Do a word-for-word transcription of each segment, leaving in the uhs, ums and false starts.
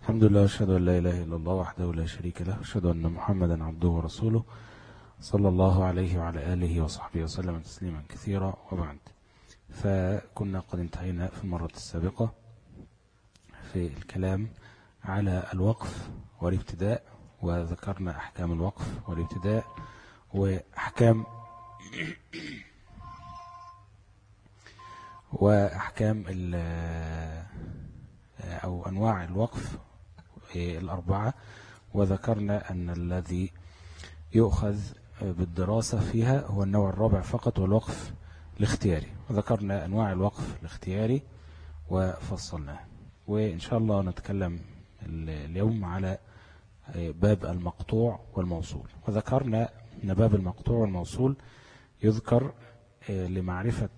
الحمد لله، أشهد أن لا إله إلا الله وحده لا شريك له، أشهد أن محمدا عبده ورسوله صلى الله عليه وعلى آله وصحبه وسلم تسليما كثيرا. وبعد، فكنا قد انتهينا في المرة السابقة في الكلام على الوقف والابتداء، وذكرنا أحكام الوقف والابتداء وأحكام وأحكام أو أنواع الوقف الأربعة، وذكرنا أن الذي يؤخذ بالدراسة فيها هو النوع الرابع فقط، والوقف الاختياري. وذكرنا أنواع الوقف الاختياري وفصلناه، وإن شاء الله نتكلم اليوم على باب المقطوع والموصول. وذكرنا أن باب المقطوع والموصول يذكر لمعرفة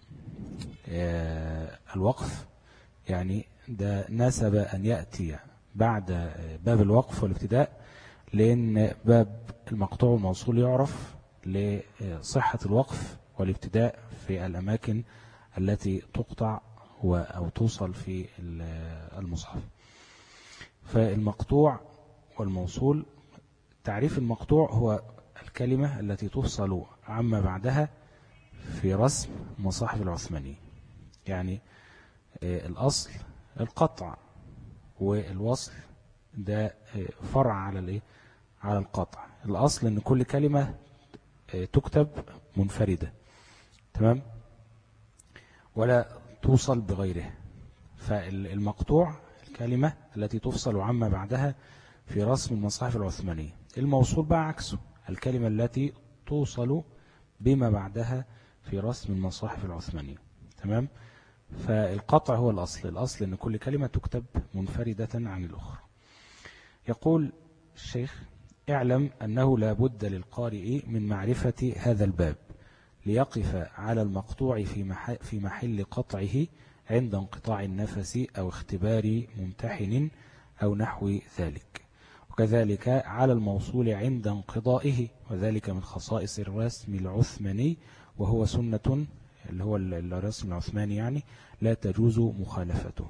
الوقف، يعني ده ناسب أن يأتي بعد باب الوقف والابتداء، لأن باب المقطوع والموصول يعرف لصحة الوقف والابتداء في الأماكن التي تقطع أو توصل في المصحف. فالمقطوع والموصول، تعريف المقطوع هو الكلمة التي تفصل عما بعدها في رسم المصاحف العثمانية. يعني الأصل القطع، والوصل ده فرع على الايه على القطع. الأصل ان كل كلمة تكتب منفردة، تمام، ولا توصل بغيرها. فالمقطوع الكلمة التي تفصل عما بعدها في رسم المصاحف العثمانية. الموصول بقى عكسه، الكلمة التي توصل بما بعدها في رسم المصاحف العثمانية، تمام. فالقطع هو الأصل الأصل أن كل كلمة تكتب منفردة عن الأخرى. يقول الشيخ: اعلم أنه لا بد للقارئ من معرفة هذا الباب ليقف على المقطوع في محل, في محل قطعه عند انقطاع النفس أو اختبار ممتحن أو نحو ذلك، وكذلك على الموصول عند انقضائه، وذلك من خصائص الرسم العثماني، وهو سنة اللي هو الرسم العثماني، يعني لا تجوز مخالفته.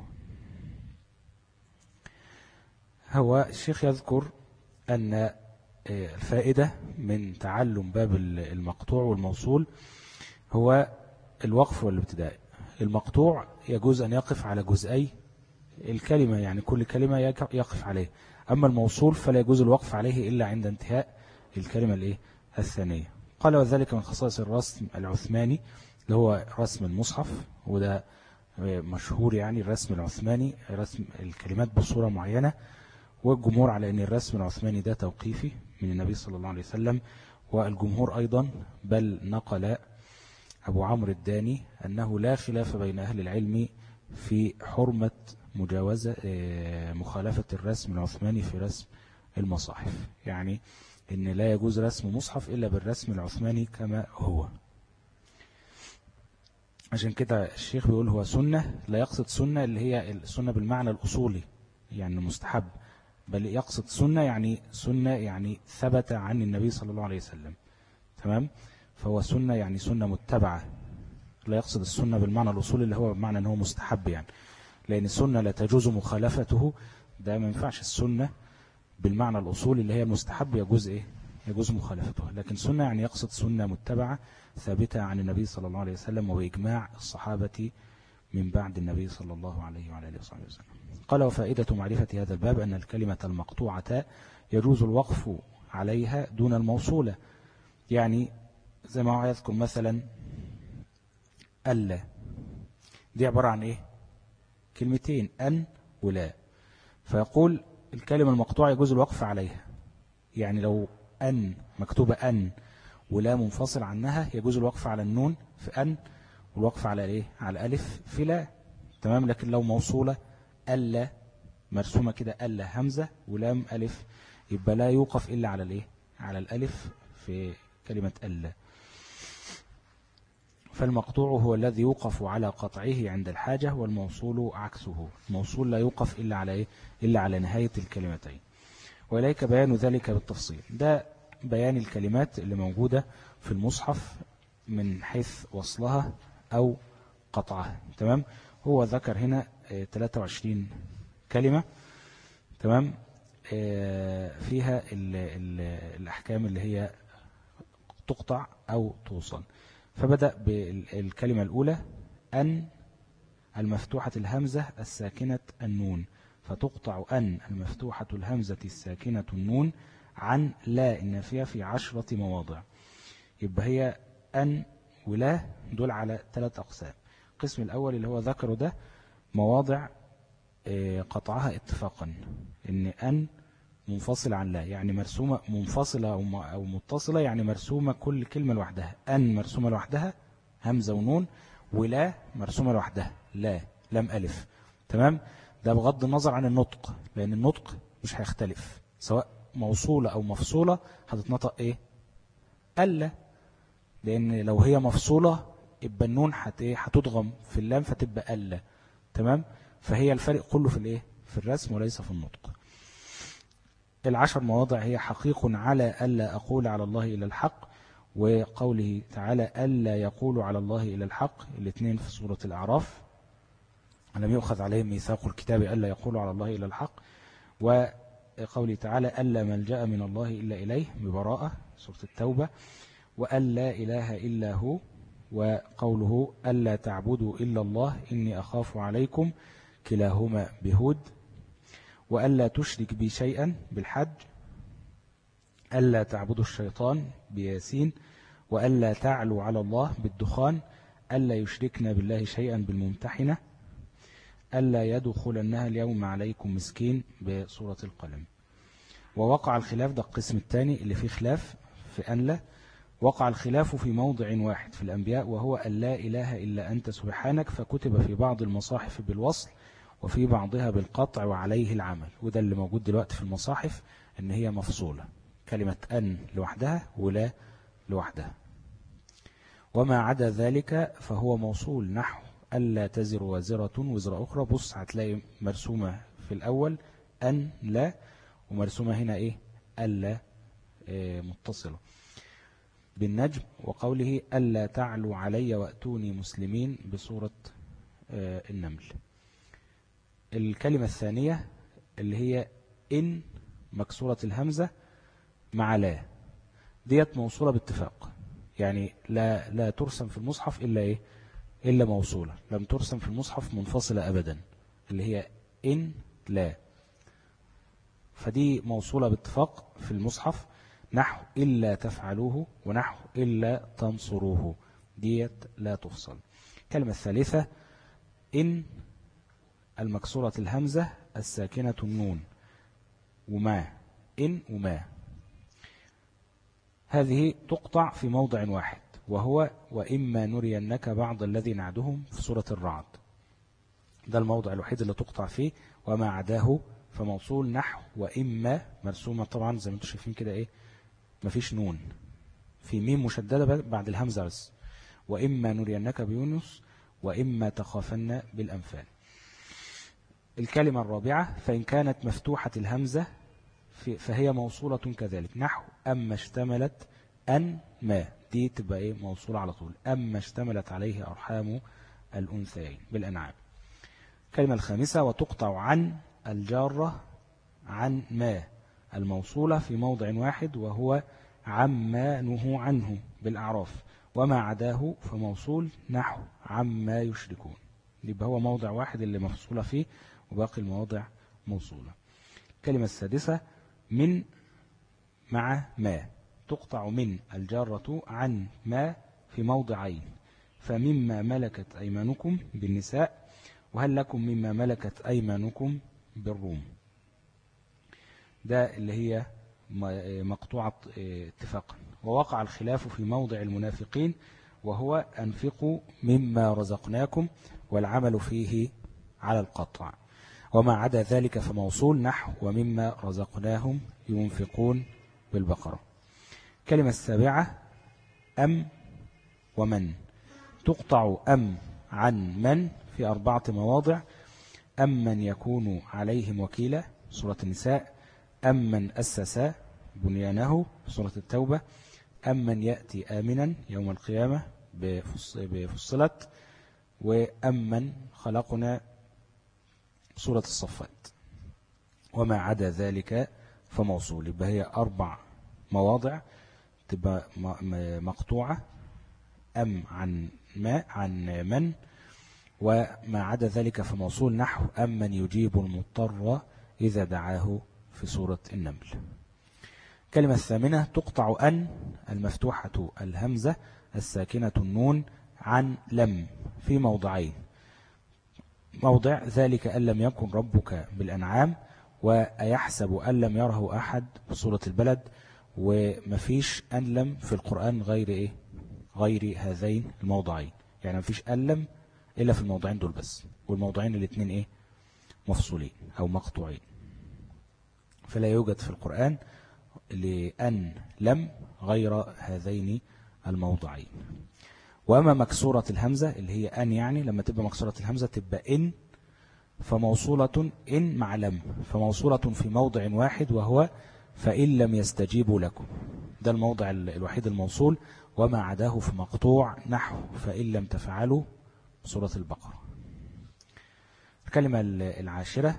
هو الشيخ يذكر أن الفائدة من تعلم باب المقطوع والموصول هو الوقف والابتداء. المقطوع يجوز أن يقف على جزئي الكلمة، يعني كل كلمة يقف عليه. أما الموصول فلا يجوز الوقف عليه إلا عند انتهاء الكلمة الإيه الثانية. قال: وذلك من خصائص الرسم العثماني اللي هو رسم المصحف، وده مشهور، يعني الرسم العثماني رسم الكلمات بصورة معينة، والجمهور على أن الرسم العثماني ده توقيفي من النبي صلى الله عليه وسلم. والجمهور أيضا بل نقل أبو عمرو الداني أنه لا خلاف بين أهل العلم في حرمة مجاوزة مخالفة الرسم العثماني في رسم المصاحف، يعني أن لا يجوز رسم مصحف إلا بالرسم العثماني كما هو. عشان كده الشيخ بيقول هو سنة، لا يقصد سنة اللي هي السنة بالمعنى الأصولي يعني مستحب، بل يقصد سنة يعني سنة يعني ثبت عن النبي صلى الله عليه وسلم، تمام. فهو سنة يعني سنة متبعة، لا يقصد السنة بالمعنى الأصولي اللي هو بمعنى أنه مستحب، يعني لأن السنة لا تجوز مخالفته، ده ما ينفعش. السنة بالمعنى الأصولي اللي هي مستحب يجوز إيه يجوز مخالفته، لكن سنة يعني يقصد سنة متبعة ثابتة عن النبي صلى الله عليه وسلم وبإجماع الصحابة من بعد النبي صلى الله عليه وعلى آله وصحبه وسلم. قال: وفائدة معرفة هذا الباب أن الكلمة المقطوعة يجوز الوقف عليها دون الموصولة. يعني زي ما هو يذكر مثلا ألا، دي عبارة عن إيه كلمتين، أن ولا، فيقول الكلمة المقطوعة يجوز الوقف عليها. يعني لو أن مكتوبة أن ولا منفصل عنها يجوز الوقف على النون في أن، والوقف على إيه على ألف في لا، تمام. لكن لو موصولة ألا مرسومة كده، ألا همزة ولام ألف، يبقى لا يوقف إلا على الإيه على الألف في كلمة ألا. فالمقطوع هو الذي يوقف على قطعه عند الحاجة، والموصول عكسه، الموصول لا يوقف إلا على إيه إلا على نهاية الكلمتين. وإليك بيان ذلك بالتفصيل. ده بيان الكلمات اللي موجودة في المصحف من حيث وصلها أو قطعها، تمام. هو ذكر هنا ثلاثة وعشرين كلمة، تمام. فيها ال ال الأحكام اللي هي تقطع أو توصل. فبدأ بالكلمة الأولى أن المفتوحة الهمزة الساكنة النون، فتقطع أن المفتوحة الهمزة الساكنة النون عن لا النافية في عشرة مواضع. يبقى هي أن ولا دول على ثلاث أقسام. القسم الأول اللي هو ذكره ده مواضع قطعها اتفاقا، إن أن منفصلة عن لا، يعني مرسومة منفصلة أو متصلة، يعني مرسومة كل كلمة لوحدها. أن مرسومة لوحدها همزة ونون، ولا مرسومة لوحدها لا لم ألف. تمام. ده بغض النظر عن النطق، لأن النطق مش هيختلف، سواء موصولة أو مفصولة هتتنطق إيه؟ ألا. لأن لو هي مفصولة يبقى النون هتضغم في اللام فتبقى ألا. تمام. فهي الفرق كله في الإيه؟ في الرسم وليس في النطق. العشر مواضع هي حقيق على ألا أقول على الله إلا الحق، وقوله تعالى ألا يقول على الله إلا الحق، الاثنين في سورة الأعراف، لم يؤخذ عليهم ميثاق الكتاب ألا يقولوا على الله إلا الحق. وقوله تعالى ألا ملجأ من الله إلا إليه ببراءة، سورة التوبة. وألا إله إلا هو، وقوله ألا تعبدوا إلا الله إني أخاف عليكم، كلاهما بهود. وألا تشرك بي شيئا بالحج. ألا تعبدوا الشيطان بياسين. وألا تعلوا على الله بالدخان. ألا يشركنا بالله شيئا بالممتحنة. ألا يدخلنها اليوم عليكم مسكين بسورة القلم. ووقع الخلاف، ده القسم الثاني اللي فيه خلاف في أن لا. وقع الخلاف في موضع واحد في الأنبياء، وهو أن لا إله إلا أنت سبحانك، فكتب في بعض المصاحف بالوصل وفي بعضها بالقطع وعليه العمل. وده اللي موجود دلوقتي في المصاحف، ان هي مفصولة، كلمة أن لوحدها ولا لوحدها. وما عدا ذلك فهو موصول، نحو ألا تزر وازرة وزر أخرى. بص هتلاقي مرسومة في الأول أن لا، ومرسومة هنا إيه؟ ألا إيه متصلة بالنجم. وقوله ألا تعلوا علي وأتوني مسلمين بسورة إيه النمل. الكلمة الثانية اللي هي إن مكسورة الهمزة مع لا، ديت موصولة باتفاق، يعني لا لا ترسم في المصحف إلا إيه؟ إلا موصولة، لم ترسم في المصحف منفصلة أبدا، اللي هي إن لا. فدي موصولة باتفاق في المصحف، نحو إلا تفعلوه ونحو إلا تنصروه، ديت لا تفصل. الكلمة الثالثة إن المكسورة الهمزة الساكنة النون، وما إن وما، هذه تقطع في موضع واحد، وهو وإما نرينك بعض الذي نعدهم في سورة الرعد. ده الموضع الوحيد اللي تقطع فيه. وما عداه فموصول، نحو وإما مرسومة طبعا زي ما انتم شايفين كده إيه، مفيش نون، في ميم مشددة بعد الهمزة بس. وإما نرينك بيونس وإما تخافن بالأنفال. الكلمة الرابعة فإن كانت مفتوحة الهمزة فهي موصولة كذلك، نحو أما اشتملت أن ما، دي تبقى إيه موصولة على طول، أما اشتملت عليه أرحام الأنثيين بالأنعام. الكلمة الخامسة وتقطع عن الجارة عن ما الموصولة في موضع واحد، وهو عما نهوا عنه بالأعراف. وما عداه فموصول، نحو عما يشركون. يبقى هو موضع واحد اللي مفصولة فيه، وباقي المواضع موصولة. الكلمة السادسة من مع ما، تقطع من الجارة عن ما في موضعين، فمما ملكت أيمانكم بالنساء، وهل لكم مما ملكت أيمانكم بالروم. ده اللي هي مقطوعة اتفاقا. ووقع الخلاف في موضع المنافقين، وهو أنفقوا مما رزقناكم، والعمل فيه على القطع. وما عدا ذلك فموصول، نحو ومما رزقناهم ينفقون بالبقرة. كلمة السابعة أم ومن، تقطع أم عن من في أربعة مواضع. أم من يكون عليهم وكيلا سورة النساء، أم من أسس بنيانه سورة التوبة، أم من يأتي آمنا يوم القيامة بفصلت، وأم من خلقنا سورة الصفات. وما عدا ذلك فموصول. يبقى هي أربع مواضع تبقى مقطوعة، أم عن ما عن من، وما عدا ذلك فموصول نحو أم من يجيب المضطر إذا دعاه في سورة النمل. كلمة الثامنة تقطع أن المفتوحة الهمزة الساكنة النون عن لم في موضعين. موضع ذلك أن لم يكن ربك بالأنعام، وأيحسب أن لم يره أحد بسورة البلد. ومفيش أن لم في القرآن غير إيه؟ غير هذين الموضعين، يعني مفيش أن لم إلا في الموضعين دول بس، والموضعين الاثنين إيه؟ مفصولين أو مقطوعين. فلا يوجد في القرآن لأن لم غير هذين الموضعين. وأما مكسورة الهمزة اللي هي أن، يعني لما تبقى مكسورة الهمزة تبقى إن، فموصولة إن مع لم، فموصولة في موضع واحد وهو فإن لم يستجيبوا لكم. ده الموضع الوحيد الموصول، وما عداه في مقطوع نحو فإن لم تفعلوا سورة البقرة. الكلمة العاشرة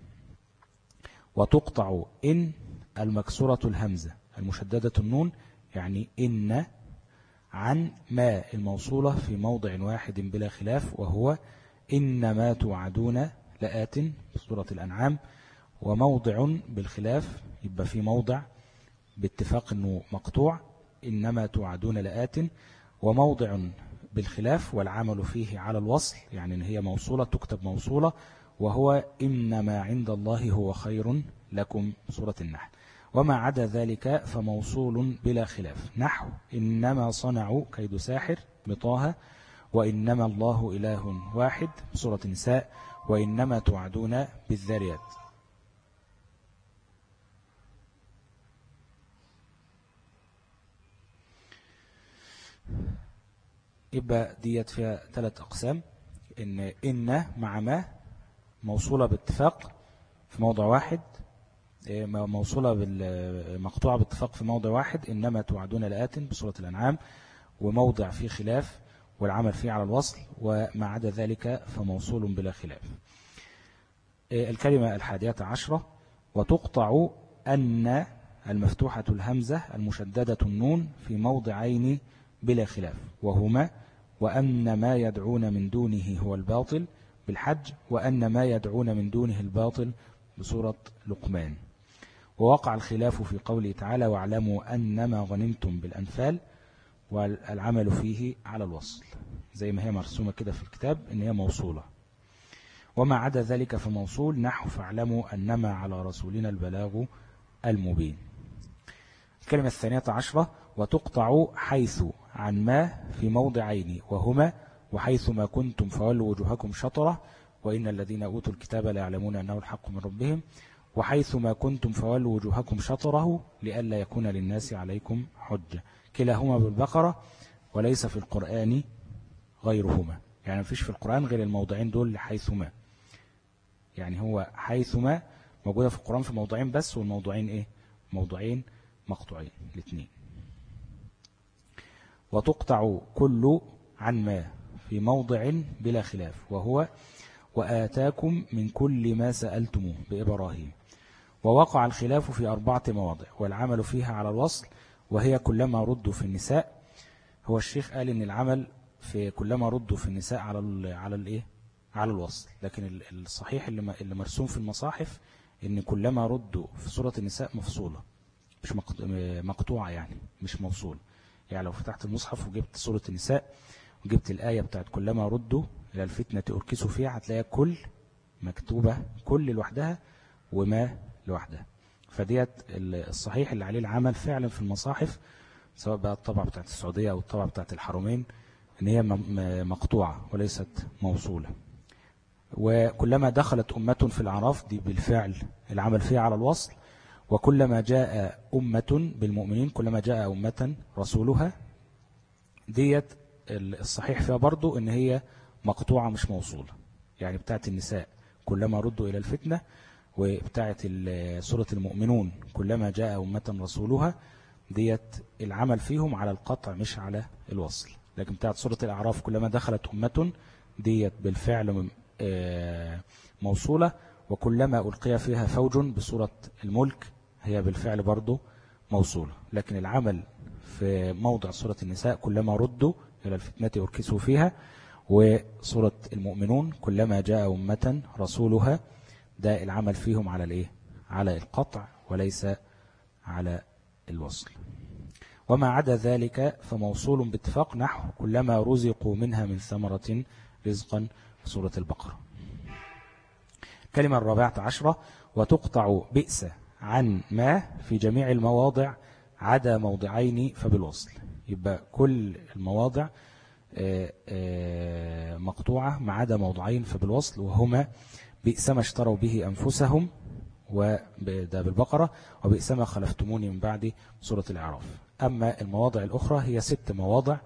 وتقطع إن المكسورة الهمزة المشددة النون، يعني إن عن ما الموصولة في موضع واحد بلا خلاف، وهو إنما توعدون لآت سورة الأنعام. وموضع بالخلاف يبقى في موضع باتفاق أنه مقطوع إنما توعدون لآت، وموضع بالخلاف والعمل فيه على الوصل، يعني إن هي موصولة تكتب موصولة، وهو إنما عند الله هو خير لكم سورة النحل. وما عدا ذلك فموصول بلا خلاف نحو إنما صنعوا كيد ساحر بطه، وإنما الله إله واحد سورة النساء، وإنما توعدون بالذاريات. يبقى ديت فيها ثلاث أقسام، إن إن مع ما موصولة باتفاق في موضع واحد، موصولة بالمقطوعة باتفاق في موضع واحد إنما توعدون لآت بسورة الأنعام، وموضع فيه خلاف والعمل فيه على الوصل، وما عدا ذلك فموصول بلا خلاف. الكلمة الحادية عشرة وتقطع أن المفتوحة الهمزة المشددة النون في موضعين بلا خلاف، وهما وأن ما يدعون من دونه هو الباطل بالحج، وأن ما يدعون من دونه الباطل بسورة لقمان. ووقع الخلاف في قوله تعالى واعلموا أنما غنمتم بالأنفال، والعمل فيه على الوصل زي ما هي مرسومة كده في الكتاب إن هي موصولة. وما عدا ذلك فموصول نحو فاعلموا أنما على رسولنا البلاغ المبين. الكلمة الثانية عشرة وتقطع حيث عن ما في موضعين، وهما وحيث ما كنتم فولوا وجوهكم شطرة وإن الذين أوتوا الكتاب لا يعلمون أنه الحق من ربهم، وحيث ما كنتم فولوا وجوهكم شطره لئلا يكون للناس عليكم حجة. كلاهما بالبقرة وليس في القرآن غيرهما، يعني مفيش في القرآن غير الموضعين دول لحيثما، يعني هو حيثما موجودة في القرآن في موضعين بس، والموضعين ايه؟ موضعين مقطوعين الاثنين. وتقطع كل عن ما في موضع بلا خلاف، وهو وآتاكم من كل ما سألتموه بإبراهيم. ووقع الخلاف في أربعة مواضع والعمل فيها على الوصل، وهي كلما ردوا في النساء. هو الشيخ قال إن العمل في كلما ردوا في النساء على ال على الايه على الوصل، لكن الصحيح اللي اللي مرسوم في المصاحف إن كلما ردوا في سورة النساء مفصولة مش مقطوعة، يعني مش موصول. يعني لو فتحت المصحف وجبت سورة النساء وجبت الآية بتاعت كلما ردوا إلى الفتنة أركسوا فيها، هتلاقي كل مكتوبة كل لوحدها وما لوحدها. فديت الصحيح اللي عليه العمل فعلا في المصاحف، سواء بقى الطبعة بتاعت السعودية أو الطبعة بتاعت الحرمين، إن هي مقطوعة وليست موصولة. وكلما دخلت أمة في الأعراف دي بالفعل العمل فيها على الوصل. وكلما جاء أمة بالمؤمنين كلما جاء أمة رسولها، ديت الصحيح فيها برضو إن هي مقطوعة مش موصولة. يعني بتاعت النساء كلما ردوا إلى الفتنة، وبتاعت سورة المؤمنون كلما جاء أمة رسولها، ديت العمل فيهم على القطع مش على الوصل. لكن بتاعت سورة الأعراف كلما دخلت أمة، ديت بالفعل موصولة. وكلما ألقي فيها فوج بصورة الملك هي بالفعل برضو موصولة. لكن العمل في موضع سورة النساء كلما ردوا إلى الفتنة أركسوا فيها، وسورة المؤمنون كلما جاء أمة رسولها، ده العمل فيهم على الإيه؟ على القطع وليس على الوصل. وما عدا ذلك فموصول باتفاق نحو كلما رزقوا منها من ثمرة رزقا في سورة البقرة. كلمة الرابعة عشرة: وتقطع بئس عن ما في جميع المواضع عدا موضعين فبالوصل. يبقى كل المواضع مقطوعة ما عدا موضعين فبالوصل، وهما بئس ما اشتروا به أنفسهم وده بالبقرة، وبئس ما خلفتموني من بعد سورة الأعراف. أما المواضع الأخرى هي ست مواضع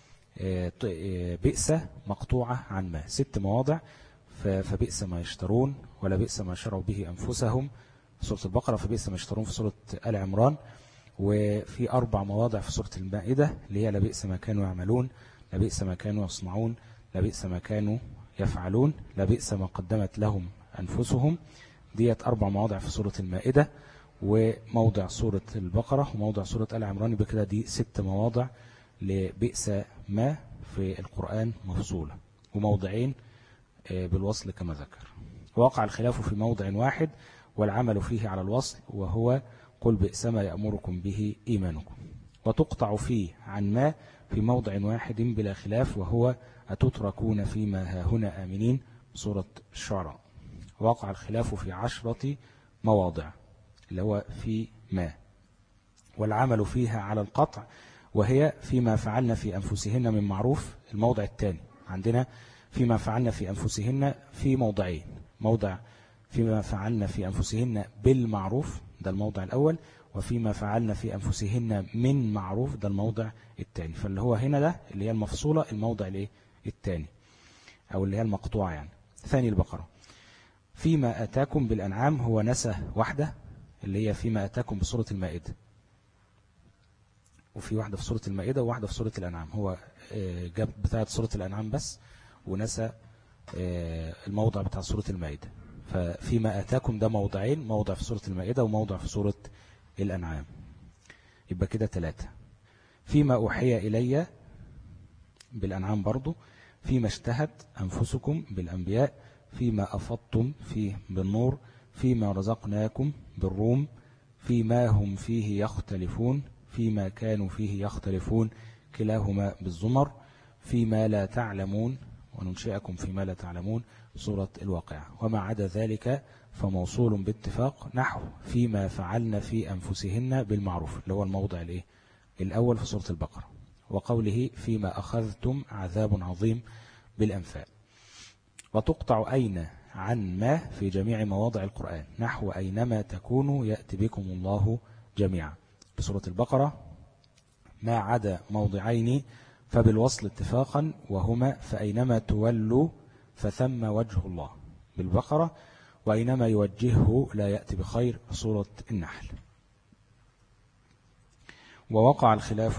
بئس مقطوعة عن ما، ست مواضع، فبئس ما يشترون، ولا بئس ما شروا به أنفسهم في سورة البقرة، فبئس ما يشترون في سورة آل عمران. وفي أربع مواضع في سورة المائدة اللي هي لبئس ما كانوا يعملون، لبئس ما كانوا يصنعون، لبئس ما كانوا يفعلون، لبئس ما قدمت لهم أنفسهم. ديت أربع مواضع في سورة المائدة، وموضع سورة البقرة، وموضع سورة آل عمران. بكده دي ست مواضع لبئس ما في القرآن مفصولة، وموضعين بالوصل كما ذكر. وقع الخلاف في موضع واحد والعمل فيه على الوصل، وهو قل بئس ما يأمركم به إيمانكم. وتقطع فيه عن ما في موضع واحد بلا خلاف، وهو أتتركون فيما هاهنا آمنين سورة الشعراء. وقع الخلاف في عشرة مواضع اللي هو في ما، والعمل فيها على القطع، وهي فيما فعلنا في أنفسهن من معروف. الموضع الثاني عندنا فيما فعلنا في أنفسهن في موضعين: موضع فيما فعلنا في أنفسهن بالمعروف، ده الموضع الأول، وفيما فعلنا في أنفسهن من معروف، ده الموضع الثاني. فاللي هو هنا ده اللي هي المفصولة، الموضع الايه الثاني، أو اللي هي المقطوعة يعني. ثاني البقرة: فيما أتاكم بالأنعام، هو نسى واحدة اللي هي فيما أتاكم بسورة المائدة، وفي واحدة في سورة المائدة وواحدة في سورة الأنعام. هو جاب بتاعة سورة الأنعام بس، ونسى الموضع بتاع سورة المائدة. ففيما أتاكم ده موضعين، موضع في سورة المائدة وموضع في سورة الأنعام. يبقى كده ثلاثة. فيما أوحي إلي بالأنعام برضو، فيما اشتهت أنفسكم بالأنبياء، فيما أفضتم فيه بالنور، فيما رزقناكم بالروم، فيما هم فيه يختلفون، فيما كانوا فيه يختلفون كلاهما بالزمر، فيما لا تعلمون وننشئكم فيما لا تعلمون سورة الواقعة. وما عدا ذلك فموصول باتفاق نحو فيما فعلن في أنفسهن بالمعروف، اللي هو الموضع الايه الأول في سورة البقرة، وقوله فيما أخذتم عذاب عظيم بالأنفال. وتقطع أين عن ما في جميع مواضع القرآن نحو أينما تكونوا يأتي بكم الله جميعا بسورة البقرة، ما عدا موضعين فبالوصل اتفاقا، وهما فأينما تولوا فثم وجه الله بالبقرة، وأينما يوجهه لا يأتي بخير سورة النحل. ووقع الخلاف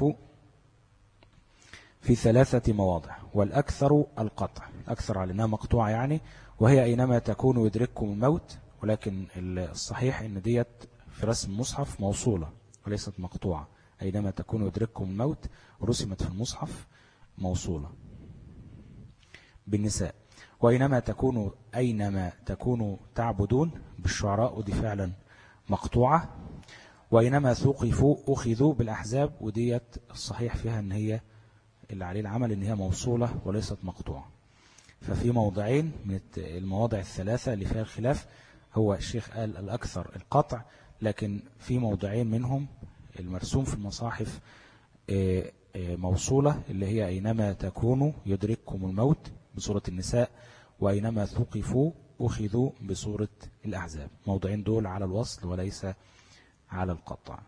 في ثلاثة مواضع، والأكثر القطع، أكثر على أنها مقطوعة يعني، وهي أينما تكون يدرككم الموت، ولكن الصحيح أن ديت في رسم مصحف موصولة وليست مقطوعة. أينما تكون يدرككم الموت رسمت في المصحف موصولة بالنساء. وأينما تكونوا أينما تكونوا تعبدون بالشعراء، ودي فعلا مقطوعة. وأينما ثقفوا أخذوا بالأحزاب، وديت الصحيح فيها أن هي اللي عليه العمل أن هي موصولة وليست مقطوعة. ففي موضعين من المواضع الثلاثة اللي فيها الخلاف، هو الشيخ قال الأكثر القطع، لكن في موضعين منهم المرسوم في المصاحف موصولة، اللي هي أينما تكونوا يدرككم الموت بسورة النساء، وأينما ثقفوا أخذوا بسورة الأحزاب. موضعين دول على الوصل وليس على القطع.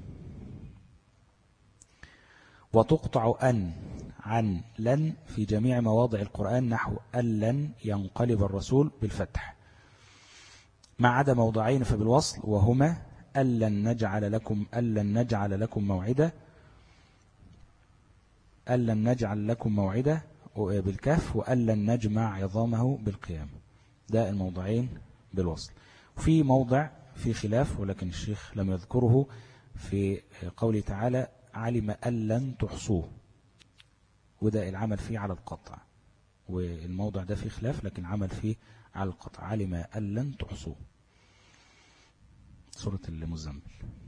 وتقطع أن عن لن في جميع مواضع القرآن نحو أن لن ينقلب الرسول بالفتح، ما عدا موضعين فبالوصل، وهما أن لن نجعل لكم أن لن نجعل لكم موعدا، أن لن نجعل لكم موعدا بالكهف، وأن لن نجمع عظامه بالقيام. ده الموضعين بالوصل. وفي موضع في خلاف ولكن الشيخ لم يذكره في قوله تعالى علم أن لن تحصوه، وده العمل فيه على القطع، والموضع ده فيه خلاف لكن عمل فيه على القطع، علم أن لن تحصوه، سورة المزمل،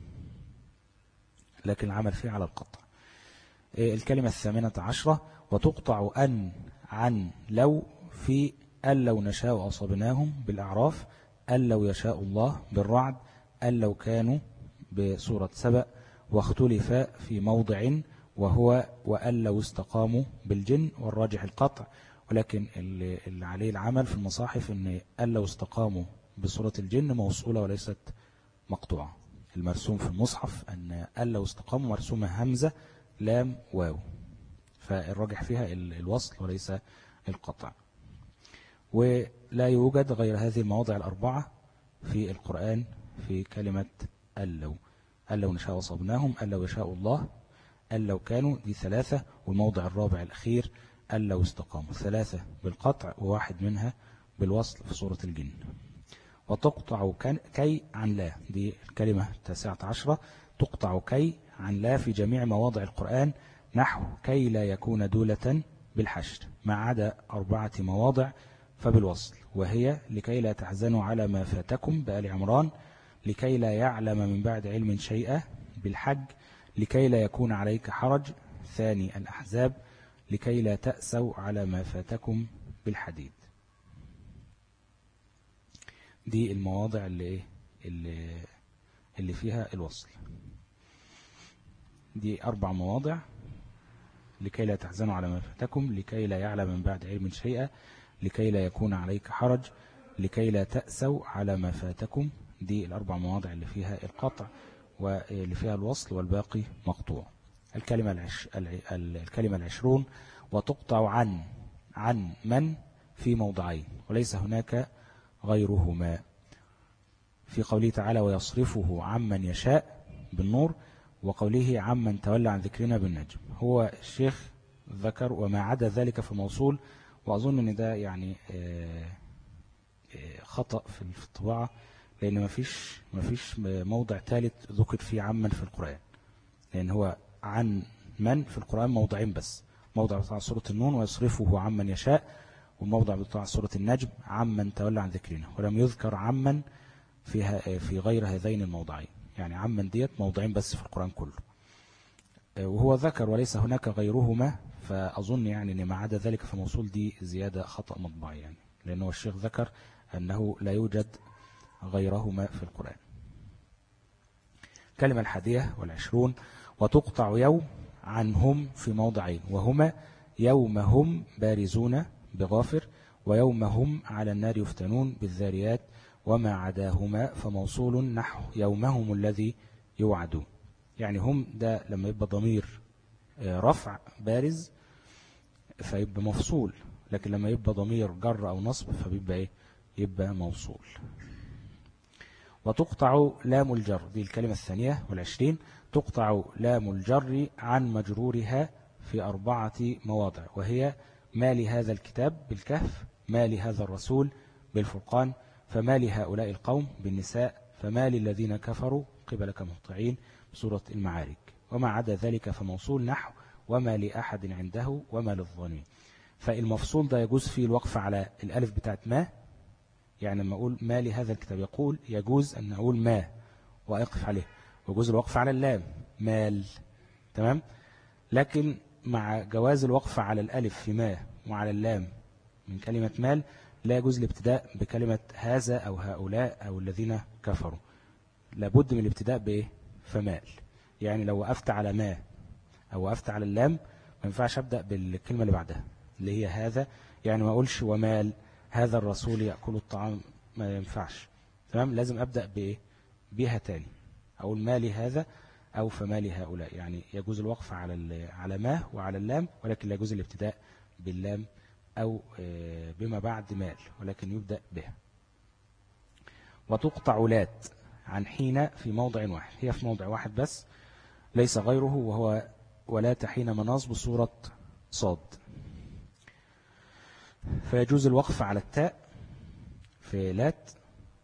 لكن العمل فيه على القطع. الكلمة الثامنة عشرة وتقطع أن عن لو في أن لو نشاء أصبناهم بالأعراف، أن لو يشاء الله بالرعد، أن لو كانوا بسورة سبأ، واختلف في موضع وهو وأن لو استقاموا بالجن، والراجح القطع، ولكن اللي عليه العمل في المصاحف أن أن لو استقاموا بسورة الجن موصولة وليست مقطوعة. المرسوم في المصحف أن أن لو استقاموا مرسومة همزة لام واو، فالراجح فيها الوصل وليس القطع. ولا يوجد غير هذه المواضع الأربعة في القرآن في كلمة أن لو، أن لو نشاء وصبناهم، أن لو يشاء الله، أن لو كانوا، دي ثلاثة، والموضع الرابع الأخير أن لو استقاموا، ثلاثة بالقطع وواحد منها بالوصل في سورة الجن. وتقطع كي عن لا، دي الكلمة التاسعة عشرة، تقطع كي عن لا في جميع مواضع القرآن نحو كي لا يكون دولة بالحشر، ما عدا أربعة مواضع فبالوصل، وهي لكي لا تحزنوا على ما فاتكم بآل عمران، لكي لا يعلم من بعد علم شيئا بالحج، لكي لا يكون عليك حرج ثاني الأحزاب، لكي لا تأسوا على ما فاتكم بالحديد. دي المواضع اللي, اللي, اللي فيها الوصل، دي أربع مواضع: لكي لا تحزنوا على ما فاتكم، لكي لا يعلم من بعد علم شيئا، لكي لا يكون عليك حرج، لكي لا تأسوا على ما فاتكم. دي الأربع مواضع اللي فيها القطع واللي فيها الوصل، والباقي مقطوع. الكلمة, العش... الكلمة العشرون وتقطع عن عن من في موضعين وليس هناك غيرهما، في قوله تعالى ويصرفه عمن يشاء بالنور، وقوله عمن تولى عن ذكرنا بالنجم. هو الشيخ ذكر وما عدا ذلك في موصول، وأظن أن ده يعني خطأ في الطباعة، لأن ما فيش ما فيش موضع ثالث ذكر فيه عمن في القرآن، لأن هو عن من في القرآن موضعين بس، موضع بتاع سورة النون ويصرفه عمن يشاء، والموضع بتاع سورة النجم عمن تولى عن ذكرنا، ولم يذكر عمن فيها في غير هذين الموضعين، يعني عمن ديت موضعين بس في القرآن كله، وهو ذكر وليس هناك غيرهما، فأظن يعني أن ما عدا ذلك في موصول دي زيادة خطأ مطبعي، يعني لأنه الشيخ ذكر أنه لا يوجد غيرهما في القرآن. كلمة الحادية والعشرون وتقطع يوم عنهم في موضعين، وهما يوم هم بارزون بغافر، ويوم هم على النار يفتنون بالذاريات، وما عداهما فموصول نحو يومهم الذي يوعدون. يعني هم ده لما يبقى ضمير رفع بارز فيبقى مفصول، لكن لما يبقى ضمير جر أو نصب فبيبقى إيه؟ يبقى موصول. وتقطع لام الجر، دي الكلمة الثانية والعشرين، تقطع لام الجر عن مجرورها في أربعة مواضع، وهي ما لهذا الكتاب بالكهف، ما لهذا الرسول بالفرقان، فما لهؤلاء القوم بالنساء، فما للذين كفروا قبلك مهطعين بسورة المعارك. وما عدا ذلك فموصول نحو وما لأحد عنده وما للظالمين. فالمفصول ده يجوز فيه الوقف على الألف بتاعت ما، يعني لما أقول ما لهذا الكتاب يقول يجوز أن أقول ما وأقف عليه، ويجوز الوقف على اللام مال، تمام. لكن مع جواز الوقف على الألف في ما وعلى اللام من كلمة مال لا يجوز الابتداء بكلمة هذا أو هؤلاء أو الذين كفروا، لابد من الابتداء بإيه؟ فمال. يعني لو وقفت على ما أو وقفت على اللام ما ينفعش أبدأ بالكلمة اللي بعدها اللي هي هذا، يعني ما أقولش ومال هذا الرسول يأكل الطعام، ما ينفعش، تمام. لازم أبدأ بإيه؟ بها تاني، أقول ما لهذا أو فما لهؤلاء، يعني يجوز الوقف على على ما وعلى اللام، ولكن لا يجوز الابتداء باللام أو بما بعد مال، ولكن يبدأ بها. وتقطع لات عن حين في موضع واحد، هي في موضع واحد بس ليس غيره، وهو ولات حين مناصب سورة صاد، فيجوز الوقف على التاء في لات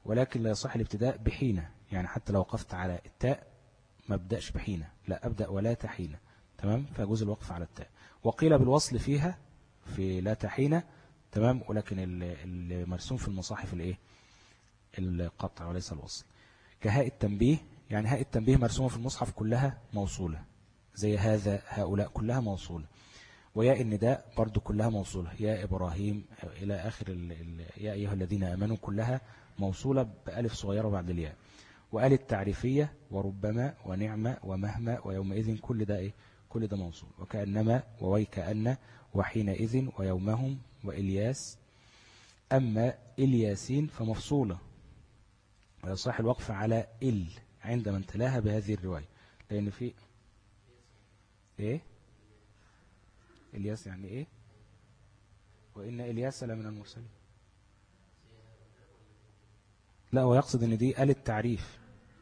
ولكن لا يصح الابتداء بحين، يعني حتى لو وقفت على التاء ما ابدأش بحين، لا أبدأ ولا تحين. تمام، فيجوز الوقف على التاء. وقيل بالوصل فيها في لا تحين. تمام، ولكن المرسوم في المصاحف الايه القطع وليس الوصل. كهاء التنبيه، يعني هاء التنبيه مرسومة في المصحف كلها موصولة، زي هذا هؤلاء كلها موصولة. وياء النداء برضو كلها موصولة، يا إبراهيم إلى آخر ال ال يا أيها الذين آمنوا كلها موصولة بألف صغيرة بعد الياء. وآل التعريفية وربما ونعمة ومهما ويومئذ كل ده إيه؟ كل ده موصول. وكأنما وويكأن وحينئذ ويومهم وإلياس. أما إلياسين فمفصولة، ويصح الوقف على إل عندما انتلاها بهذه الرواية، لأن في إيه إلياس يعني إيه؟ وإن إلياس لمن المرسلين. لا، هو يقصد إن دي آل التعريف.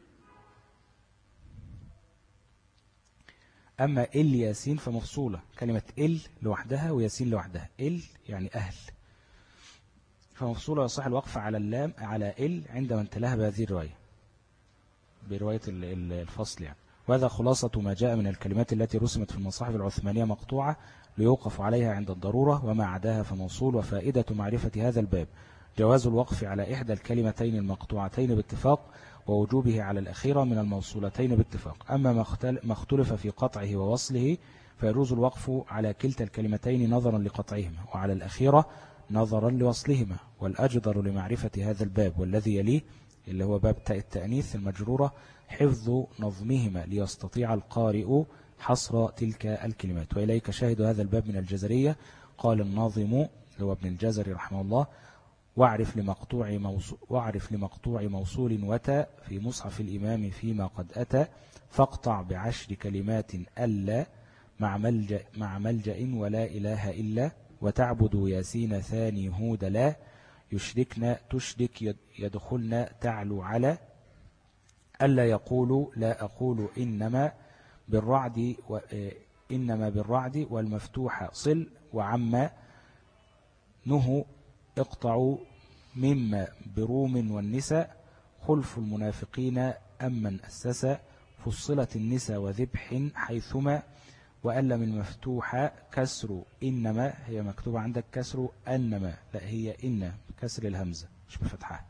أما إل ياسين فمفصولة، كلمة إل لوحدها وياسين لوحدها. إل يعني أهل، فمفصولة. يصح الوقف على اللام على إل عندما انتلاها بهذه الرواية، برواية الفصل يعني. وهذا خلاصة ما جاء من الكلمات التي رسمت في المصاحف العثمانية مقطوعة ليوقف عليها عند الضرورة، وما عداها فموصول. وفائدة معرفة هذا الباب جواز الوقف على إحدى الكلمتين المقطوعتين باتفاق، ووجوبه على الأخيرة من الموصولتين باتفاق. أما ما اختلف في قطعه ووصله فيجوز الوقف على كلتا الكلمتين نظرا لقطعهما، وعلى الأخيرة نظرا لوصلهما. والأجدر لمعرفة هذا الباب والذي يليه اللي هو باب تاء التأنيث المجرورة حفظ نظمهما ليستطيع القارئ حصر تلك الكلمات. وإليك شاهد هذا الباب من الجزرية. قال الناظم هو ابن الجزري رحمه الله: واعرف لمقطوع موصول, واعرف لمقطوع موصول وتاء في مصحف الإمام فيما قد أتى، فاقطع بعشر كلمات ألا مع ملجأ, مع ملجأ ولا إله إلا، وتعبد ياسين ثاني هود لا، يشركنا تشرك يدخلنا تعلو على، ألا يقول لا أقول إنما بالرعد و إنما بالرعد والمفتوح صل، وعما نهو اقطعوا مما بروم والنساء، خلف المنافقين أمن أسس، فصلت النساء وذبح حيثما، وألا من مفتوحة كسر إنما، هي مكتوبة عندك كسر أنما، لا هي إن كسر الهمزة مش بفتحها.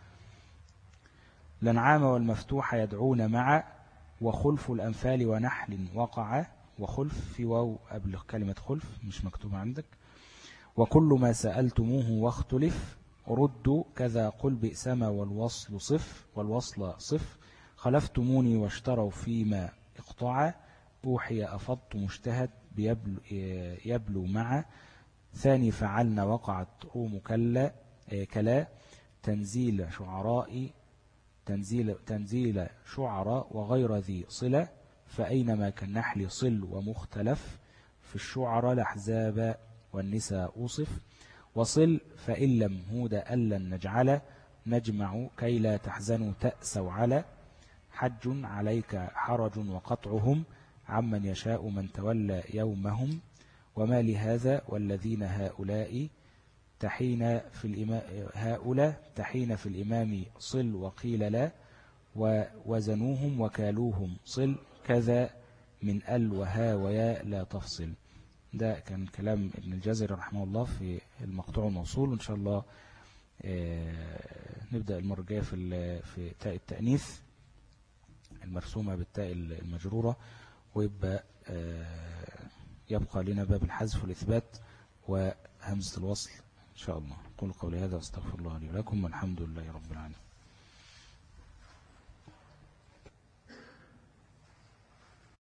لنعام والمفتوحة يدعون مع، وخلف الأنفال ونحل وقع، وخلف في واو قبل كلمة خلف مش مكتوبة عندك. وكل ما سألتموه واختلف ردوا كذا قل بئسما والوصل صف، والوصل صف، خلفتموني واشتروا فيما اقطع، أوحي أفضت مجتهد بيبلو يبلو مع، ثاني فعلنا وقعت روم كلا كلا، تنزيل شعراء تنزيل, تنزيل شعراء وغير ذي صلة، فأينما كالنحل صل ومختلف، في الشعراء الأحزاب والنساء أوصف، وصل فإن لم هود ألا نجعل، نجمع كي لا تحزنوا تأسوا على، حج عليك حرج وقطعهم عمن يشاء من تولى يومهم، وما لهذا والذين هؤلاء تحين في الإمام هؤلاء تحين في الإمام صل، وقيل لا ووزنوهم وكالوهم صل، كذا من ال وها ويا لا تفصل. ده كان كلام ابن الجزري رحمه الله في المقطوع الموصول. وإن شاء الله نبدأ المرة الجاية في في تاء التأنيث المرسومة بالتاء المجرورة، ويبقى يبقى لنا باب الحذف والإثبات وهمزة الوصل إن شاء الله. قولوا قولي هذا واستغفر الله لي ولكم، والحمد لله رب العالمين.